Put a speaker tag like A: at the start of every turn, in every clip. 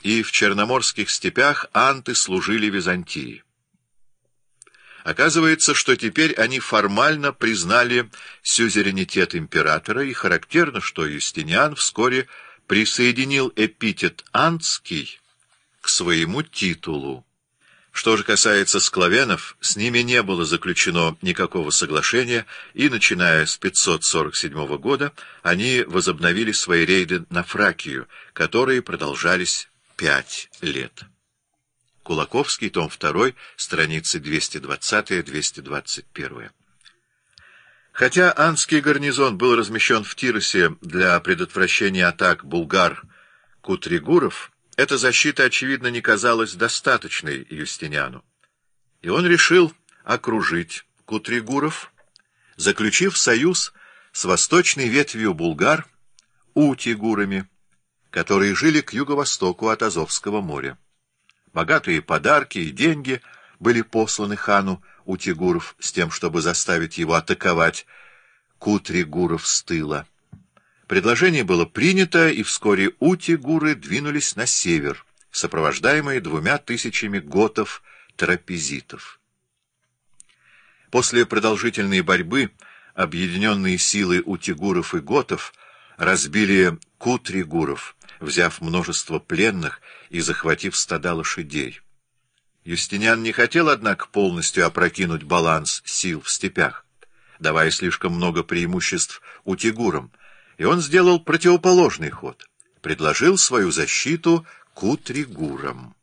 A: и в черноморских степях анты служили Византии. Оказывается, что теперь они формально признали сюзеренитет императора, и характерно, что Юстиниан вскоре присоединил эпитет «антский» к своему титулу. Что же касается склавенов, с ними не было заключено никакого соглашения, и, начиная с 547 года, они возобновили свои рейды на Фракию, которые продолжались 5 лет. Кулаковский, том 2, страницы 220-221. Хотя анский гарнизон был размещен в Тиросе для предотвращения атак булгар-кутригуров, эта защита, очевидно, не казалась достаточной Юстиниану, и он решил окружить кутригуров, заключив союз с восточной ветвью булгар утигурами, которые жили к юго-востоку от Азовского моря. Богатые подарки и деньги были посланы хану утигуров с тем, чтобы заставить его атаковать кутригуров с тыла. Предложение было принято, и вскоре утигуры двинулись на север, сопровождаемые 2000 готов-трапезитов. После продолжительной борьбы объединенные силы утигуров и готов разбили кутригуров, взяв множество пленных и захватив стада лошадей. Юстиниан не хотел, однако, полностью опрокинуть баланс сил в степях, давая слишком много преимуществ утигурам, и он сделал противоположный ход, предложил свою защиту кутригурам.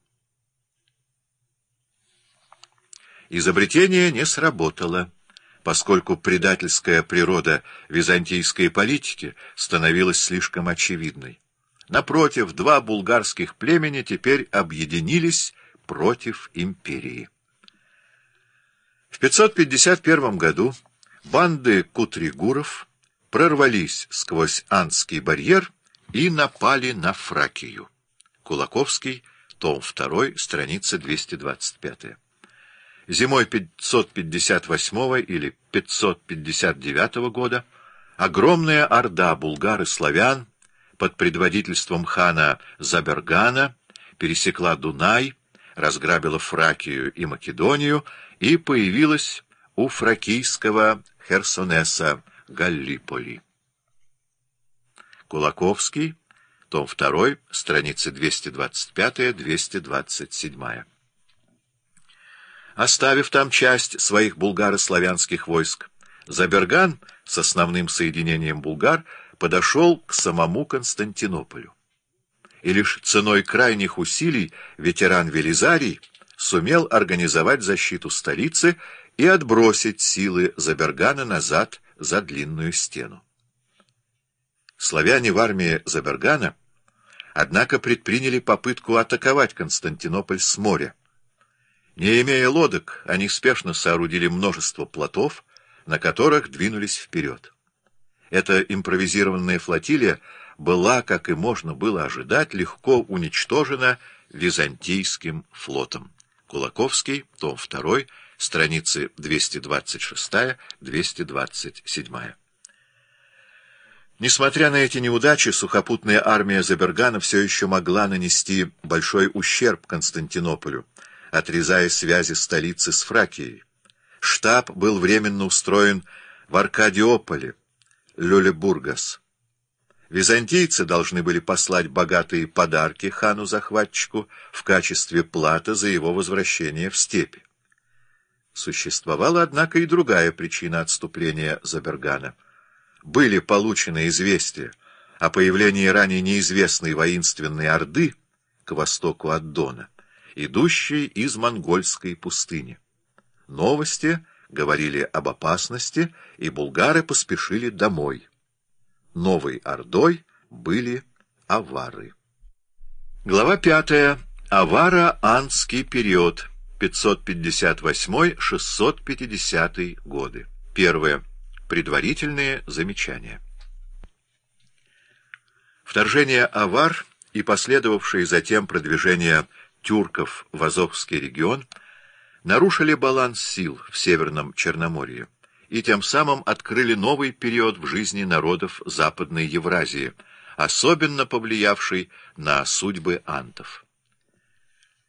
A: Изобретение не сработало, поскольку предательская природа византийской политики становилась слишком очевидной. Напротив, два булгарских племени теперь объединились против империи. В 551 году банды кутригуров прорвались сквозь андский барьер и напали на Фракию. Кулаковский, том 2, страница 225. Зимой 558 или 559 года огромная орда булгар и славян под предводительством хана Забергана пересекла Дунай, разграбила Фракию и Македонию и появилась у фракийского Херсонеса Галлиполи. Кулаковский, том 2, страницы 225-227. Оставив там часть своих булгаро-славянских войск, Заберган с основным соединением булгар подошел к самому Константинополю. И лишь ценой крайних усилий ветеран Велизарий сумел организовать защиту столицы и отбросить силы Забергана назад за длинную стену. Славяне в армии Забергана, однако, предприняли попытку атаковать Константинополь с моря. Не имея лодок, они спешно соорудили множество плотов, на которых двинулись вперед. Эта импровизированная флотилия была, как и можно было ожидать, легко уничтожена византийским флотом. Кулаковский, том 2, страницы 226-227. Несмотря на эти неудачи, сухопутная армия Забергана все еще могла нанести большой ущерб Константинополю, отрезая связи столицы с Фракией. Штаб был временно устроен в Аркадиополе, Люлебургас. Византийцы должны были послать богатые подарки хану-захватчику в качестве платы за его возвращение в степи. Существовала, однако, и другая причина отступления Забергана. Были получены известия о появлении ранее неизвестной воинственной орды к востоку от Дона, идущей из монгольской пустыни. Новости говорили об опасности, и булгары поспешили домой. Новой ордой были авары. Глава 5. Аваро-андский период. 558-650 годы. Первое. Предварительные замечания. Вторжение авар и последовавшее затем продвижение тюрков в Азовский регион нарушили баланс сил в Северном Черноморье и тем самым открыли новый период в жизни народов Западной Евразии, особенно повлиявший на судьбы антов.